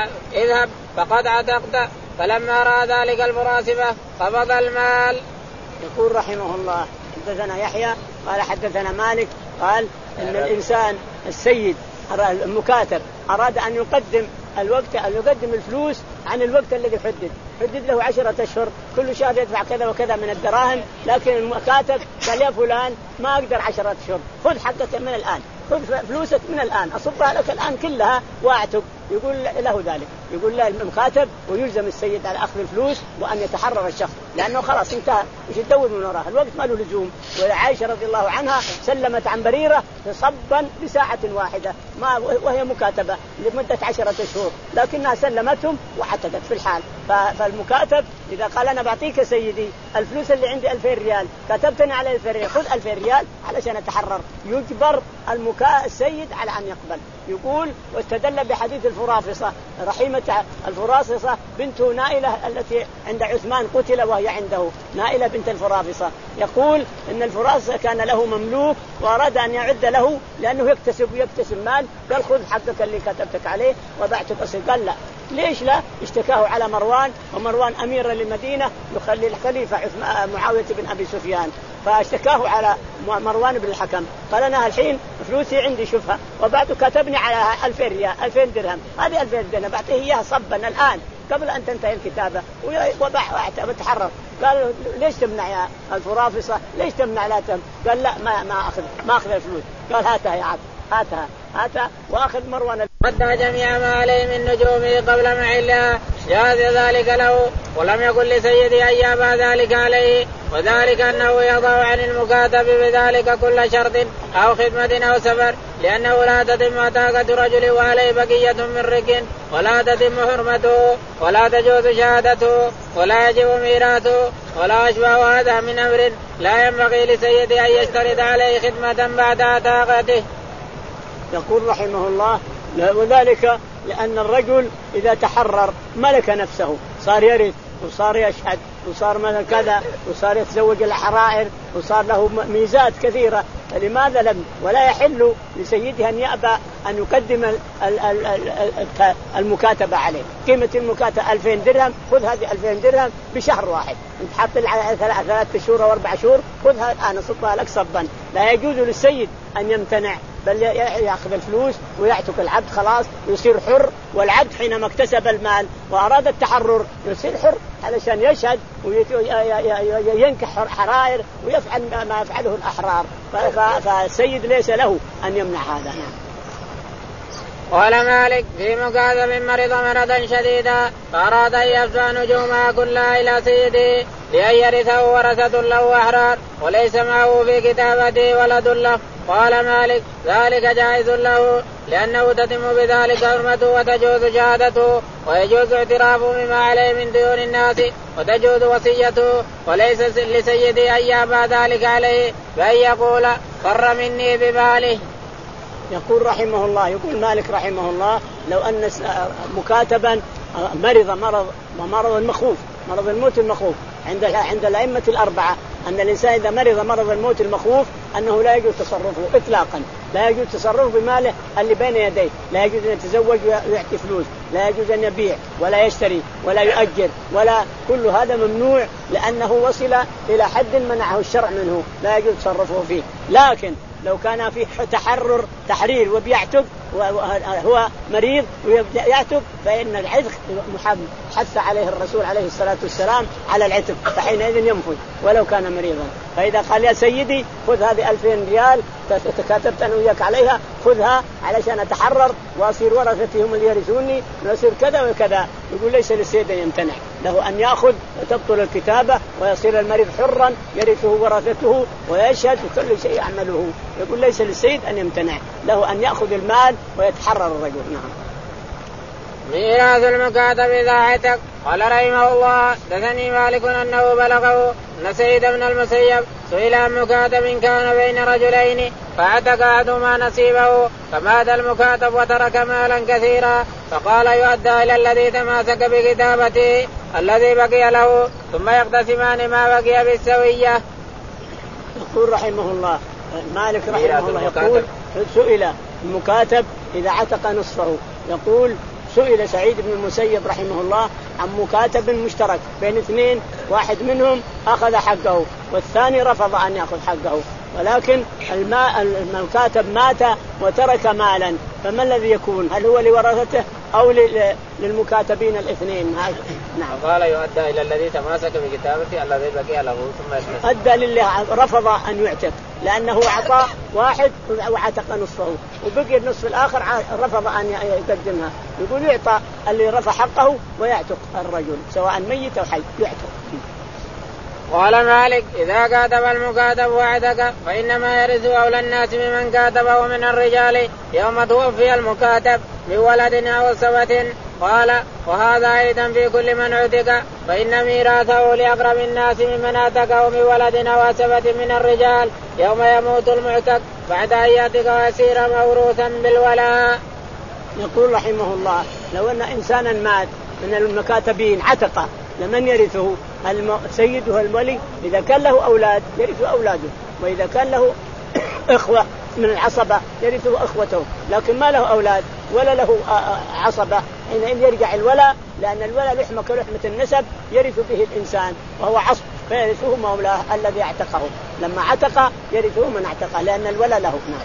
اذهب فقد عتقت. فلما رأى ذلك الفرافصة قبض المال. يقول رحمه الله حدثنا يحيى قال حدثنا مالك قال إن الإنسان السيد المكاتب أراد أن يقدم الوقت أن يقدم الفلوس عن الوقت الذي حدد حدد له عشرة أشهر كل شهر يدفع كذا وكذا من الدراهم، لكن المكاتب قال يا فلان ما أقدر عشرة أشهر، خذ حقك من الآن، خذ فلوسك من الآن أصبها لك الآن كلها واعتق. يقول له ذلك، يقول له المكاتب ويلزم السيد على أخذ الفلوس وأن يتحرر الشخص لأنه خلاص انتهى، مش يدور من وراها الوقت ما له لزوم. وعائشة رضي الله عنها سلمت عن بريرة صبا بساعة واحدة ما وهي مكاتبة لمدة عشرة أشهر، لكنها سلمتهم وعتقت في الحال. فالمكاتب إذا قال أنا بعطيك سيدي الفلوس اللي عندي ألفين ريال كتبتني على ألفين ريال خذ ألفين ريال علشان أتحرر، يجبر المكا السيد على أن يقبل. يقول واستدل بحديث الفرافصة رحيمة الفرافصة بنت نائلة التي عند عثمان قتل وهي عنده، نائلة بنت الفرافصة. يقول إن الفرافصة كان له مملوك وأراد أن يعد له لأنه يكتسب ويكتسب مال، قال خذ حقك اللي كتبتك عليه وبعتك أصل. قال لا، ليش لا؟ اشتكاه على مروان، ومروان أمير للمدينة يخلي الخليفة معاوية بن أبي سفيان، فاشتكاه على مروان بن الحكم. قال أنا الحين فلوسي عندي شوفها وبعد كتبني على ألفين ريال ألفين درهم، هذه ألفين درهم بعطيه إياها صبا الآن قبل أن تنتهي الكتابة وبتحرر. قال ليش تمنع يا الفرافصة؟ ليش تمنع لا تم؟ قال لا ما ما أخذ ما أخذ الفلوس. قال هاتها يا عبد هاتها هاتها وأخذ مروان حتى جميع ما عليه من نجومه قبل معلها جاز ذلك له، ولم يكن لسيدي أن يأبى ذلك عليه، وذلك أنه يضع عن المكاتب بذلك كل شرط أو خدمة أو سفر، لأنه لا تتم طاقة رجل وعليه بقية من رق، ولا تتم حرمته، ولا تجوز شهادته، ولا يجب ميراثه، ولا أشبه هذا من أمر لا ينبغي لسيدي أن يشترط عليه خدمة بعد طاقته. يقول رحمه الله وذلك لأن الرجل إذا تحرر ملك نفسه، صار يرث وصار يشهد وصار مثلا كذا وصار يتزوج الحرائر وصار له ميزات كثيرة، فلماذا لم ولا يحل لسيده أن يأبى أن يقدم المكاتبة عليه؟ قيمة المكاتبة ألفين درهم، خذ هذه ألفين درهم بشهر واحد، انت حط ثلاثة شهور أو أربع شهور خذها الآن صبها لك صبا. لا يجوز للسيد أن يمتنع، بل يأخذ الفلوس ويعتق العبد خلاص ويصير حر. والعبد حينما اكتسب المال وأراد التحرر يصير حر علشان يشهد وينكح حرائر ويفعل ما يفعله الأحرار، فالسيد ليس له أن يمنع هذا. قال مالك في مكاتب مرض مرضا شديدا فأراد أن يدفع نجومها كلها إلى سيده لأن يرثه ورثة له أحرار وليس معه في كتابته ولد له. قال مالك ذلك جائز له لأنه تتم بذلك حرمته وتجوز شهادته ويجوز اعترافه بما عليه من ديون الناس وتجوز وصيته، وليس لسيده أن يأبى ذلك عليه بأن يقول فر مني بماله. يقول رحمه الله يقول مالك رحمه الله لو أن مكاتبا مرض مرض ومرض المخوف مرض الموت المخوف عند عند الأئمة الأربعة أن الإنسان إذا مرض مرض الموت المخوف أنه لا يجوز تصرفه إطلاقا، لا يجوز تصرفه بماله اللي بين يديه، لا يجوز أن يتزوج ويعطي فلوس، لا يجوز أن يبيع ولا يشتري ولا يؤجر ولا كل هذا ممنوع لأنه وصل إلى حد منعه الشرع منه، لا يجوز تصرفه فيه. لكن لو كان فيه تحرر تحرير وبيعتق وهو مريض ويعتق فإن العتق حث عليه الرسول عليه الصلاة والسلام على العتق، فحينئذ ينفذ ولو كان مريضا. فإذا قال يا سيدي خذ هذه ألفين ريال تكاتبت أنا وياك عليها خذها علشان أتحرر وأصير ورثتهم اللي يرثوني ويصير كذا وكذا، يقول ليس للسيد أن يمتنع، له أن يأخذ وتبطل الكتابة ويصير المريض حرا يرثه ورثته ويشهد وكل شيء يعمله. يقول ليس للسيد أن يمتنع، له أن يأخذ المال ويتحرر الرجل. نعم. ميراث المكاتب إذا عتق. قال رحمه الله دثني مالك أنه بلغه أن سيد بن المسيب سئل عن مكاتب كان بين رجلين فعتق أحدهما نصيبه فمات المكاتب وترك مالا كثيرا، فقال يؤدى إلى الذي تماسك بكتابته الذي بقي له ثم يقتسمان ما بقي بالسوية. يقول رحمه الله مالك رحمه الله يقول سئل المكاتب إذا عتق نصفه، يقول سئل سعيد بن المسيب رحمه الله عن مكاتب مشترك بين اثنين، واحد منهم أخذ حقه والثاني رفض أن يأخذ حقه، ولكن الماء المكاتب مات وترك مالا، فما الذي يكون؟ هل هو لورثته أو للمكاتبين الاثنين؟ نعم. قال يؤدى إلى الذي تماسك بكتابته الذي بقي له ثم يتنسى. أدى لله رفض أن يعتق، لأنه أعطى واحد وعتق نصفه وبقي النصف الآخر رفض أن يقدمها، يقول يعطى اللي رفع حقه ويعتق الرجل سواء ميت أو حي يعتق. قال مالك إذا كاتب المكاتب وعتق فإنما يرث أولى الناس ممن كاتبه من الرجال يوم توفي المكاتب من ولد أو صبة. قال وهذا أيضا في كل من عتق، فإن ميراثه لأقرب الناس ممن عتقه من ولد أو صبة من الرجال يوم يموت المعتق بعد أن يعتق ويصير موروثا بالولاء. يقول رحمه الله لو أن إنسانا مات من المكاتبين عتق لمن يرثه؟ سيده المولي، إذا كان له أولاد يرث أولاده، وإذا كان له إخوة من العصبة يرثه أخوته، لكن ما له أولاد ولا له عصبة حينئذ يرجع الولاء، لأن الولاء لحمة كلحمة النسب يرث به الإنسان وهو عصب، فيرثه مولاه الذي اعتقه، لما عتق يرثه من اعتقه لأن الولاء له. نعم.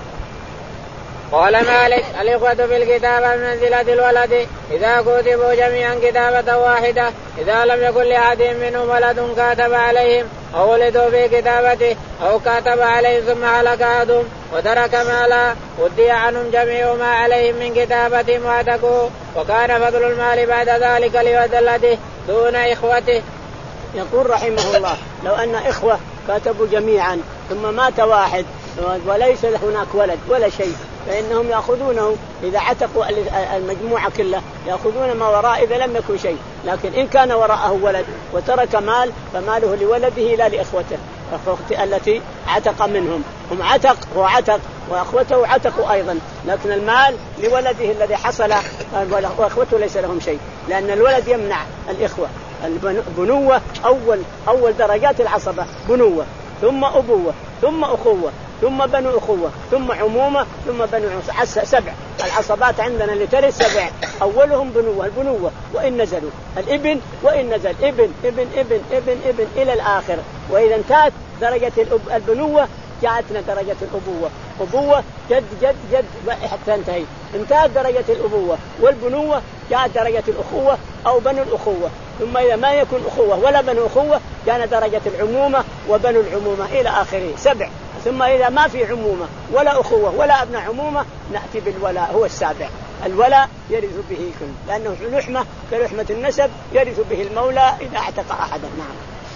قال مالك الإخوة بالكتابة منزلة الولد إذا كتبوا جميعا كتابة واحدة، إذا لم يكن لأحد منهم ولد كاتب عليهم أو ولدوا في كتابته أو كاتب عليهم ثم هلك أحدهم وترك مالا ودي عنهم جميع ما عليهم من كتابتهم واعتقوا، وكان فضل المال بعد ذلك لولده دون إخوته. يقول رحمه الله لو أن إخوة كاتبوا جميعا ثم مات واحد وليس هناك ولد ولا شيء، فإنهم يأخذونه إذا عتقوا المجموعة كلها يأخذون ما وراء إذا لم يكن شيء، لكن إن كان وراءه ولد وترك مال فماله لولده لا لإخوته التي عتق منهم، هم عتق هو عتق وأخوته عتقوا أيضا، لكن المال لولده الذي حصل وأخوته ليس لهم شيء، لأن الولد يمنع الإخوة. البنوة أول أول درجات العصبة بنوة ثم أبوة ثم أخوة ثم بنو أخوة ثم عمومة ثم بنو عمومة، سبع العصبات عندنا اللي ترث سبع، أولهم بنوة البنوة وإن نزلوا الابن وإن نزل ابن ابن ابن ابن ابن إلى الآخر، وإذا انتهت درجة البنوة جاءتنا درجة الأبوة، أبوة جد جد جد حتى انتهي، انتهت درجة الأبوة والبنوة جاءت درجة الأخوة أو بنو الأخوة، ثم إذا ما يكون أخوة ولا بنو أخوة جاءنا درجة العمومة وبنو العمومة إلى آخره سبع، ثم إذا ما في عمومة ولا أخوة ولا ابن عمومة نأتي بالولاء هو السابع. الولاء يرث به كل، لأنه لحمة كلحمة النسب يرث به المولى إذا اعتق أحدا. نعم.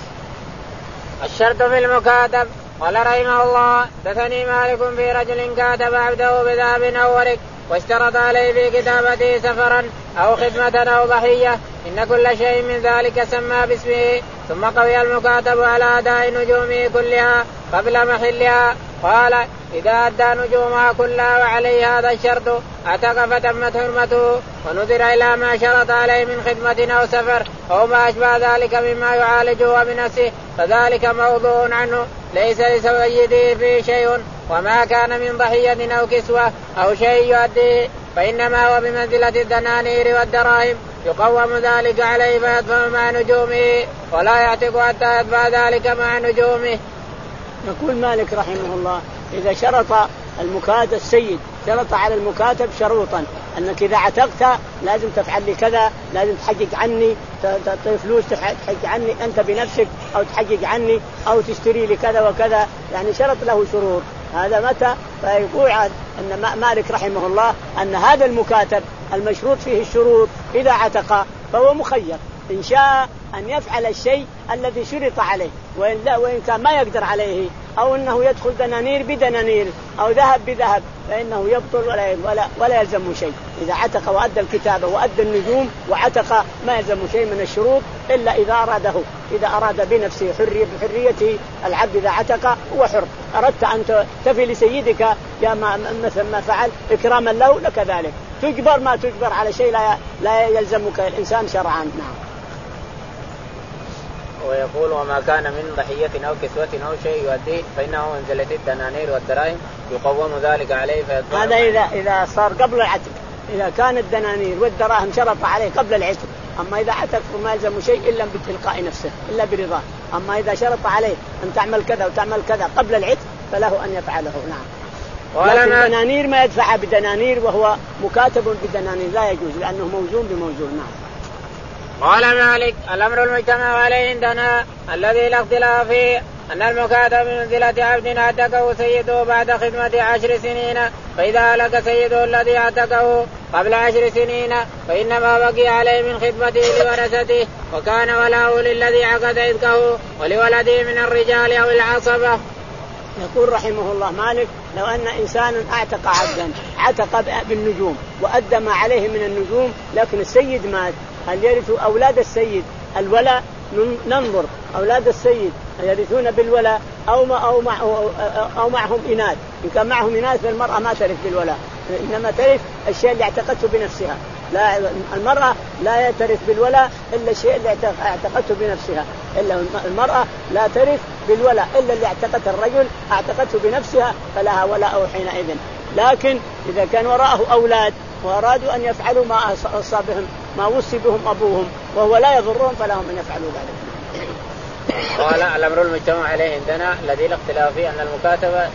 الشرط في المكاتب. قال رحمه الله دثني مالك في رجل كاتب عبده بذهب أو ورق واشترط عليه في كتابته سفرا أو خدمة أو ضحية، إن كل شيء من ذلك سمى باسمه، ثم قوي المكاتب على أداء نجومه كلها قبل محلها. قال إذا أدى نجومها كلها وعليه هذا الشرط اعتق فتمت حرمته، ونظر إلى ما شرط عليه من خدمة أو سفر أو ما أشبه ذلك مما يعالجه بنفسه فذلك موضوع عنه ليس لسيده فيه شيء، وما كان من ضحية أو كسوة أو شيء يؤديه فإنما هو بمنزلة الدنانير والدراهم، يقوم ذلك عليه فيدفع مع نجومه ولا يعتق حتى يدفع ذلك مع نجومه. يقول مالك رحمه الله إذا شرط المكاتب السيد شرط على المكاتب شروطا أنك إذا عتقت لازم تفعل لي كذا، لازم تحقق عني تعطي فلوس تحقق عني أنت بنفسك أو تحقق عني أو تشتري لي كذا وكذا، يعني شرط له شروط. هذا متى فيقول أن مالك رحمه الله أن هذا المكاتب المشروط فيه الشروط إذا عتق فهو مخير إن شاء أن يفعل الشيء الذي شرط عليه، وإن, لا وإن كان ما يقدر عليه أو أنه يدخل دنانير بدنانير أو ذهب بذهب فإنه يبطل ولا, ولا, ولا يلزم شيء. إذا عتق وأدى الكتابة وأدى النجوم وعتق ما يلزم شيء من الشروط إلا إذا أراده، إذا أراد بنفسه حرية بحريته. العبد إذا عتق هو حر، أردت أن تفي لسيدك يا ما مثل ما فعل إكراما له لكذلك، تجبر ما تجبر على شيء لا, لا يلزمك الإنسان شرعا. نعم. ويقول وما كان من ضحية أو كسوة أو شيء يؤديه فإنه منزلة الدنانير والدراهم يقوم ذلك عليه فيدفع. هذا إذا إذا صار قبل العتق، إذا كانت دنانير والدراهم شرط عليه قبل العتق. أما إذا عتق فما يلزم شيء إلا بتلقاء نفسه إلا برضاه. أما إذا شرط عليه أن تعمل كذا وتعمل كذا قبل العتق فله أن يفعله. نعم. لكن الدنانير ما يدفع بدنانير وهو مكاتب بدنانير لا يجوز لأنه موزون بموزون. نعم. قال مالك الأمر المجتمع عليه عندنا الذي لا اختلاف فيه أن المكاتب بمنزلة عبد اعتقه سيده بعد خدمة عشر سنين، فإذا هلك سيده الذي اعتقه قبل عشر سنين فإنما بقي عليه من خدمته لورثته، وكان ولاؤه للذي عقد عتقه ولولده من الرجال أو العصبة. يقول رحمه الله مالك لو أن إنسانا اعتق عبدا عتق بالنجوم وأدى ما عليه من النجوم لكن السيد مات، هل يرث أولاد السيد الولاء؟ ننظر أولاد السيد يرثون بالولاء أو ما أو مع أو معهم إناث. إن كان معهم إناث فالمرأة ما ترث بالولاء، إنما ترث الشيء اللي اعتقته بنفسها. لا المرأة لا ترث بالولاء إلا الشيء اللي اعتقته بنفسها، إلا المرأة لا ترث بالولاء إلا اللي اعتقته الرجل اعتقته بنفسها فلها ولاء حينئذ. لكن إذا كان وراءه أولاد وأرادوا أن يفعلوا ما أصابهم ما وصي بهم أبوهم وهو لا يضرهم فلهم أن يفعلوا ذلك. قال الأمر المجتمع عليه عندنا الذي لا اختلاف فيه أن المكاتبة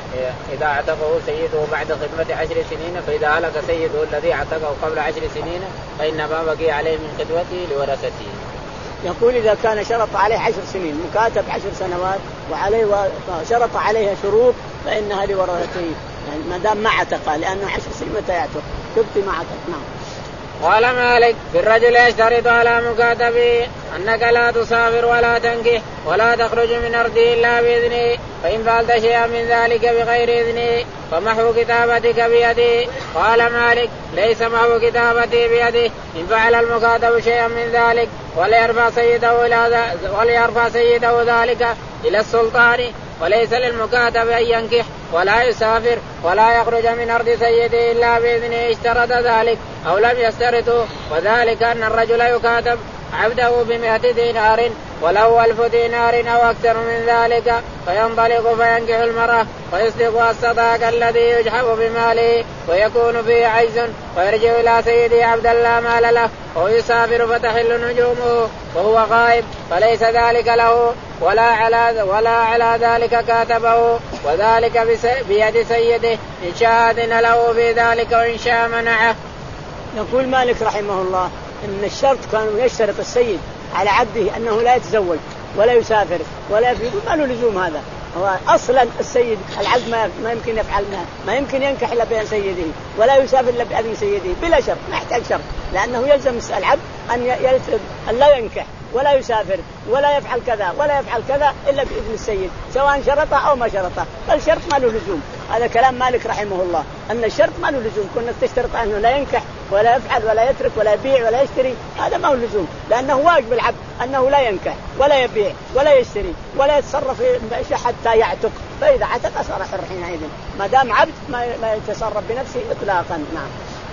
إذا اعتقه سيده بعد خدمة عشر سنين، فإذا هلك سيده الذي اعتقه قبل عشر سنين فإنما بقي عليه من خدمته لورثته. يقول إذا كان شرط عليه عشر سنين مكاتب عشر سنوات وعليه وشرط عليها شروط فإنها لورثته، يعني ما دام ما اعتقه لأنه عشر سنين متى يعتق تبقي ما اعتق. نعم. قال مالك في الرجل يشترط على مكاتبه أنك لا تسافر ولا تنكح ولا تخرج من أرضه إلا بإذنه، فإن فعلت شيئا من ذلك بغير إذنه فمحو كتابتك بيده. قال مالك ليس محو كتابته بيده إن فعل المكاتب شيئا من ذلك وليرفع سيده, إلى وليرفع سيده ذلك إلى السلطان، وليس للمكاتب أن ينكح ولا يسافر ولا يخرج من أرض سيده إلا بإذنه اشترط ذلك أو لم يشترطه، وذلك أن الرجل يكاتب عبده بمئة دينار وله ألف دينار أو أكثر من ذلك فينطلق فينكح المرأة ويصدق الصداق الذي يجحف بماله ويكون فيه عجز ويرجع إلى سيده عبدا لا مال له ويسافر فتحل نجومه وهو غائب فليس ذلك له ولا على, ولا على ذلك كاتبه، وذلك بيد سيده إن شاء أذن له في ذلك وإن شاء منعه. يقول مالك رحمه الله إن الشرط كان يشترط السيد على عبده أنه لا يتزوج ولا يسافر ولا يفعل، ما له لزوم هذا. هو أصلا السيد العبد ما يمكن يفعل ما يمكن ينكح إلا بإذن سيده ولا يسافر إلا بإذن سيده بلا شرط، ما يحتاج شرط، لأنه يلزم العبد أن أن لا ينكح ولا يسافر ولا يفعل كذا ولا يفعل كذا إلا بإذن السيد سواء شرطه أو ما شرطه، فالشرط ما له لزوم. هذا كلام مالك رحمه الله أن الشرط ما له لزوم، كنا تشترط أنه لا ينكح ولا يفعل ولا يترك ولا يبيع ولا يشتري، هذا ما هو لزوم، لأنه واجب العبد أنه لا ينكح ولا يبيع ولا يشتري ولا يتصرف حتى يعتق، فإذا عتق صار حر حينئذ ما دام عبد ما يتصرف بنفسه إطلاقا. نعم.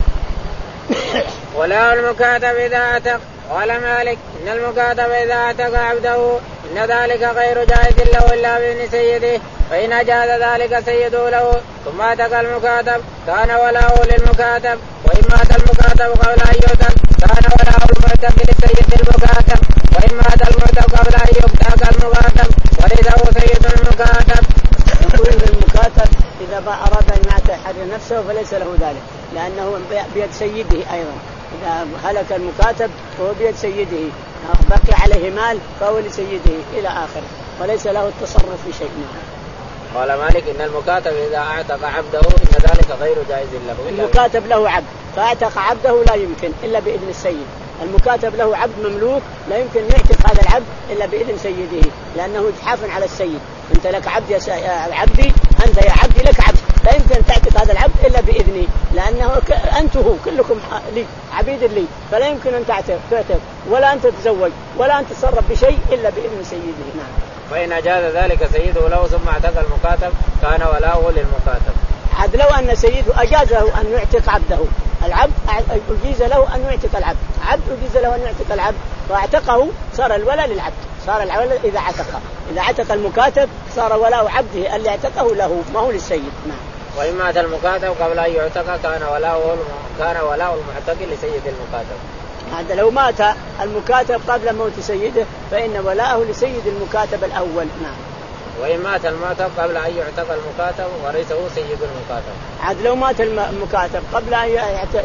ولا المكاتب إذا عتق. قال مالك إن المكاتب إذا عتق عبده إن ذلك غير جائز له إلا بإذن سيده، فإن أجاز ذلك سيده له ثم عتق المكاتب كان ولاؤه للمكاتب، وإن مات المكاتب قبل أن يعتق كان ولاؤه المعتق لسيد المكاتب، وإن مات المعتق قبل أن يعتق المكاتب ورثه سيد المكاتب. يقول المكاتب إذا أراد أن يحرر نفسه فليس له ذلك لأنه بيد سيده أيضا، إذا هلك المكاتب فهو بيد سيده بقي عليه مال فهو لسيده إلى آخره وليس له التصرف في شيء منه. قال مالك إن المكاتب إذا أعتق عبده إن ذلك غير جائز له. المكاتب له عبد فأعتق عبده لا يمكن إلا بإذن السيد، المكاتب له عبد مملوك لا يمكن يعتق هذا العبد إلا بإذن سيده لأنه إجحاف على السيد. أنت لك عبد يا عبدي، أنت يا عبدي لك عبد لا يمكن أن تعتق هذا العبد إلا بإذني لأنه أنته كلكم لي عبيد لي، فلا يمكن أن تعتق ولا أن تتزوج ولا أن تتصرف بشيء إلا بإذن سيده. نعم. فإن أجاز ذلك سيده له ثم اعتق المكاتب كان ولاؤه للمكاتب. عاد لو أن سيده أجاز له أن يعتق عبده، العبد أجيز له أن يعتق العبد، عبد أجيز له أن يعتق العبد واعتقه صار الولاء للعبد، صار الولاء إذا عتق، إذا عتق المكاتب صار ولاء عبده اللي اعتقه له ما هو للسيد. نعم. وإن مات المكاتب قبل أن يعتق كان ولاؤه كان ولاء المعتق لسيد المكاتب. هذا لو مات المكاتب قبل موت سيده فإن ولاءه لسيد المكاتب الأول. نعم. وإن مات المكاتب قبل أن يعتق المكاتب ورثه سيد المكاتب. عاد لو مات المكاتب قبل أن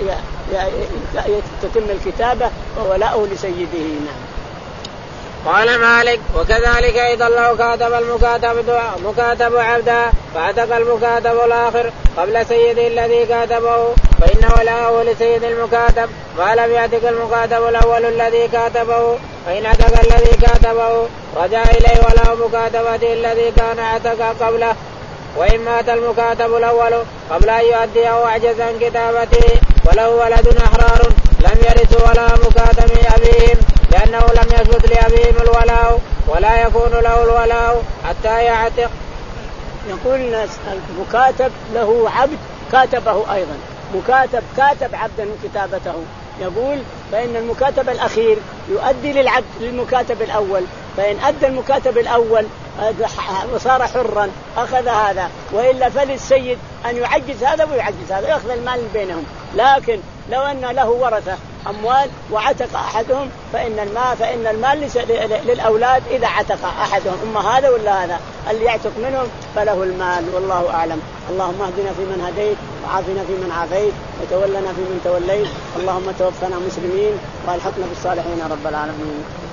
تتم الكتابة فولاءه لسيده. نعم. قال مالك وكذلك إذا لو كاتب المكاتب مكاتب عبدا فاعتق المكاتب الآخر قبل سيده الذي كاتبه فإن ولاءه لسيد المكاتب ما لم يعتق المكاتب الأول الذي كاتبه. فإن اعتق الذي كاتبه رجع إليه ولاء مكاتبته الذي كان اعتق قبله. وإن مات المكاتب الأول قبل أن يؤديه وعجز عن كتابته وله ولد أحرار لم يرث ولا مكاتب أبيهم لأنه لم يثبت لأبيهم الولاء ولا يكون له الولاء حتى يعتق. يقول المكاتب له عبد كاتبه أيضا مكاتب كاتب عبدا كتابته. يقول فإن المكاتب الأخير يؤدي للعبد للمكاتب الأول فإن أدى المكاتب الأول وصار حرا أخذ هذا وإلا فللسيد أن يعجز هذا ويعجز هذا يأخذ المال بينهم. لكن لو أن له ورثة أموال وعتق أحدهم فإن المال فإن المال للأولاد إذا عتق أحدهم أما هذا ولا هذا اللي يعتق منهم فله المال والله أعلم. اللهم اهدنا فيمن هديت وعافنا فيمن عافيت وتولنا فيمن توليت اللهم توفنا مسلمين والحقنا بالصالحين رب العالمين.